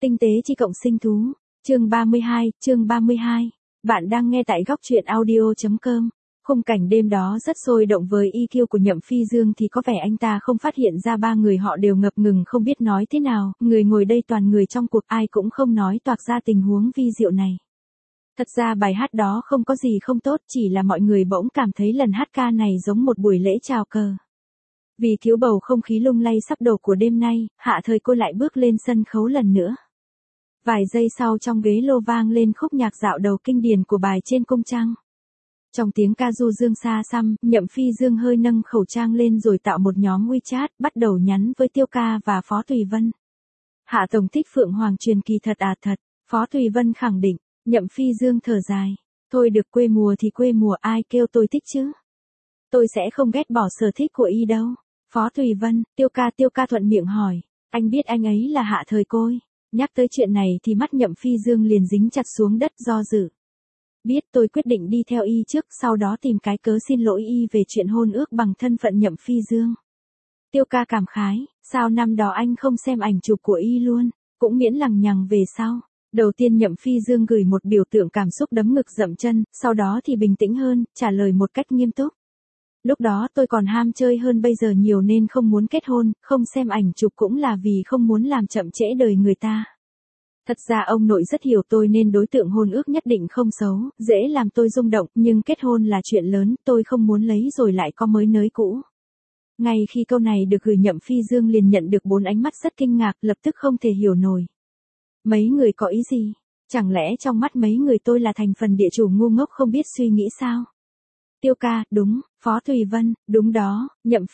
Tinh tế chi cộng sinh thú. Chương 32. Bạn đang nghe tại góc truyện audio.com. Khung cảnh đêm đó rất sôi động với EQ của Nhậm Phi Dương thì có vẻ anh ta không phát hiện ra ba người họ đều ngập ngừng không biết nói thế nào, người ngồi đây toàn người trong cuộc ai cũng không nói toạc ra tình huống vi diệu này. Thật ra bài hát đó không có gì không tốt, chỉ là mọi người bỗng cảm thấy lần hát ca này giống một buổi lễ chào cờ. Vì thiếu bầu không khí lung lay sắp đổ của đêm nay, Hạ Thời Cô lại bước lên sân khấu lần nữa. Vài giây sau trong ghế lô vang lên khúc nhạc dạo đầu kinh điển của bài Trên Cung Trăng. Trong tiếng ca du dương xa xăm, Nhậm Phi Dương hơi nâng khẩu trang lên rồi tạo một nhóm WeChat, bắt đầu nhắn với Tiêu Ca và Phó Thùy Vân. Hạ tổng thích Phượng Hoàng truyền kỳ thật à thật, Phó Thùy Vân khẳng định, Nhậm Phi Dương thở dài. Thôi được, quê mùa thì quê mùa, ai kêu tôi thích chứ. Tôi sẽ không ghét bỏ sở thích của y đâu. Phó Thùy Vân, Tiêu Ca thuận miệng hỏi, anh biết anh ấy là Hạ Thời Côi. Nhắc tới chuyện này thì mắt Nhậm Phi Dương liền dính chặt xuống đất do dự. Biết, tôi quyết định đi theo y trước, sau đó tìm cái cớ xin lỗi y về chuyện hôn ước bằng thân phận Nhậm Phi Dương. Tiêu Ca cảm khái, sao năm đó anh không xem ảnh chụp của y luôn, cũng miễn lằng nhằng về sau. Đầu tiên Nhậm Phi Dương gửi một biểu tượng cảm xúc đấm ngực dậm chân, sau đó thì bình tĩnh hơn, trả lời một cách nghiêm túc. Lúc đó tôi còn ham chơi hơn bây giờ nhiều nên không muốn kết hôn, không xem ảnh chụp cũng là vì không muốn làm chậm trễ đời người ta. Thật ra ông nội rất hiểu tôi nên đối tượng hôn ước nhất định không xấu, dễ làm tôi rung động, nhưng kết hôn là chuyện lớn, tôi không muốn lấy rồi lại có mới nới cũ. Ngay khi câu này được gửi Nhậm Phi Dương liền nhận được 4 ánh mắt rất kinh ngạc, lập tức không thể hiểu nổi. Mấy người có ý gì? Chẳng lẽ trong mắt mấy người tôi là thành phần địa chủ ngu ngốc không biết suy nghĩ sao? Tiêu Ca, đúng. Phó Thùy Vân, đúng đó. Nhậm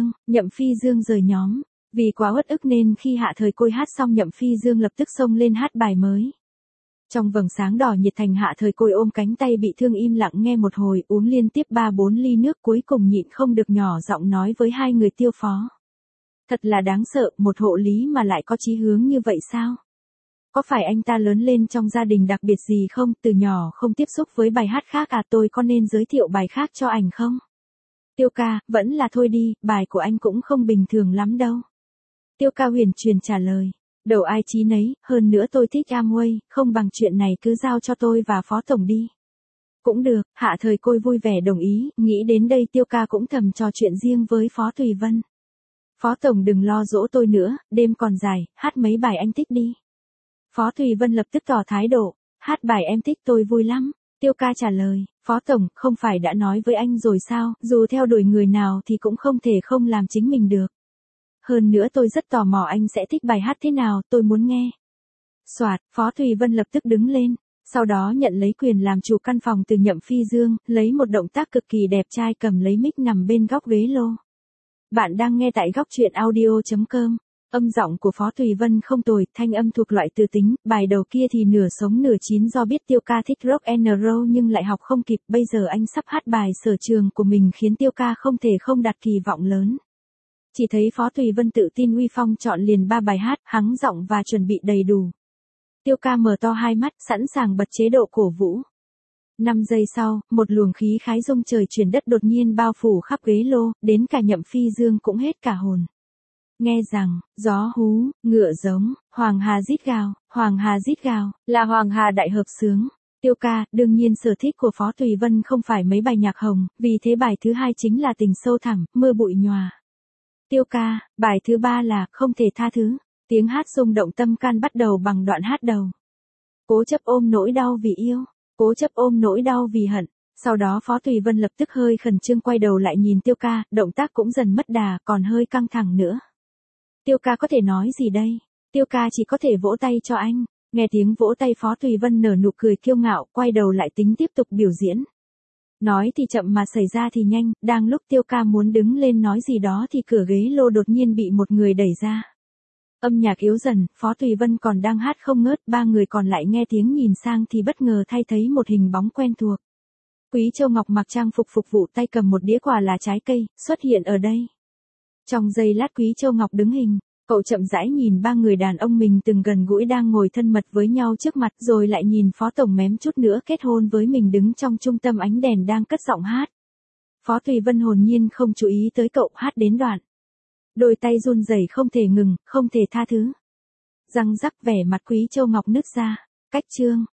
Phi Dương rời nhóm. Vì quá uất ức nên khi Hạ Thời Côi hát xong Nhậm Phi Dương lập tức xông lên hát bài mới. Trong vầng sáng đỏ nhiệt thành Hạ Thời Côi ôm cánh tay bị thương im lặng nghe một hồi, uống liên tiếp 3-4 ly nước cuối cùng nhịn không được nhỏ giọng nói với hai người Tiêu Phó. Thật là đáng sợ, một hộ lý mà lại có chí hướng như vậy sao? Có phải anh ta lớn lên trong gia đình đặc biệt gì không, từ nhỏ không tiếp xúc với bài hát khác à, tôi có nên giới thiệu bài khác cho ảnh không? Tiêu Ca, vẫn là thôi đi, bài của anh cũng không bình thường lắm đâu. Tiêu Ca huyền truyền trả lời, đầu ai chí nấy, hơn nữa tôi thích Amway, không bằng chuyện này cứ giao cho tôi và Phó Tổng đi. Cũng được, Hạ Thời Côi vui vẻ đồng ý, nghĩ đến đây Tiêu Ca cũng thầm trò chuyện riêng với Phó Thùy Vân. Phó Tổng đừng lo dỗ tôi nữa, đêm còn dài, hát mấy bài anh thích đi. Phó Thùy Vân lập tức tỏ thái độ, hát bài em thích tôi vui lắm. Tiêu Ca trả lời, Phó Tổng, không phải đã nói với anh rồi sao, dù theo đuổi người nào thì cũng không thể không làm chính mình được. Hơn nữa tôi rất tò mò anh sẽ thích bài hát thế nào, tôi muốn nghe. Soạt, Phó Thùy Vân lập tức đứng lên, sau đó nhận lấy quyền làm chủ căn phòng từ Nhậm Phi Dương, lấy một động tác cực kỳ đẹp trai cầm lấy mic nằm bên góc ghế lô. Bạn đang nghe tại góc truyện audio.com. Âm giọng của Phó Thùy Vân không tồi, thanh âm thuộc loại từ tính, bài đầu kia thì nửa sống nửa chín do biết Tiêu Ca thích rock and roll nhưng lại học không kịp, bây giờ anh sắp hát bài sở trường của mình khiến Tiêu Ca không thể không đặt kỳ vọng lớn. Chỉ thấy Phó Thùy Vân tự tin uy phong chọn liền 3 bài hát, hắng giọng và chuẩn bị đầy đủ. Tiêu Ca mở to hai mắt, sẵn sàng bật chế độ cổ vũ. 5 giây sau, một luồng khí khái rung trời chuyển đất đột nhiên bao phủ khắp ghế lô, đến cả Nhậm Phi Dương cũng hết cả hồn. Nghe rằng, gió hú, ngựa giống, Hoàng Hà rít gào, là Hoàng Hà đại hợp xướng. Tiêu Ca, đương nhiên sở thích của Phó Thùy Vân không phải mấy bài nhạc hồng, vì thế bài thứ hai chính là Tình sâu thẳm, Mưa bụi nhòa. Tiêu Ca, bài thứ ba là Không thể tha thứ. Tiếng hát rung động tâm can bắt đầu bằng đoạn hát đầu. Cố chấp ôm nỗi đau vì yêu, cố chấp ôm nỗi đau vì hận. Sau đó Phó Thùy Vân lập tức hơi khẩn trương quay đầu lại nhìn Tiêu Ca, động tác cũng dần mất đà, còn hơi căng thẳng nữa. Tiêu Ca có thể nói gì đây? Tiêu Ca chỉ có thể vỗ tay cho anh. Nghe tiếng vỗ tay Phó Thùy Vân nở nụ cười kiêu ngạo, quay đầu lại tính tiếp tục biểu diễn. Nói thì chậm mà xảy ra thì nhanh, đang lúc Tiêu Ca muốn đứng lên nói gì đó thì cửa ghế lô đột nhiên bị một người đẩy ra. Âm nhạc yếu dần, Phó Thùy Vân còn đang hát không ngớt, 3 người còn lại nghe tiếng nhìn sang thì bất ngờ thay thấy một hình bóng quen thuộc. Quý Châu Ngọc mặc trang phục phục vụ tay cầm một đĩa quà là trái cây, xuất hiện ở đây. Trong giây lát Quý Châu Ngọc đứng hình, cậu chậm rãi nhìn 3 người đàn ông mình từng gần gũi đang ngồi thân mật với nhau trước mặt rồi lại nhìn Phó Tổng mém chút nữa kết hôn với mình đứng trong trung tâm ánh đèn đang cất giọng hát. Phó Thùy Vân hồn nhiên không chú ý tới cậu hát đến đoạn. Đôi tay run rẩy không thể ngừng, không thể tha thứ. Răng rắc vẻ mặt Quý Châu Ngọc nứt ra. Cách chương.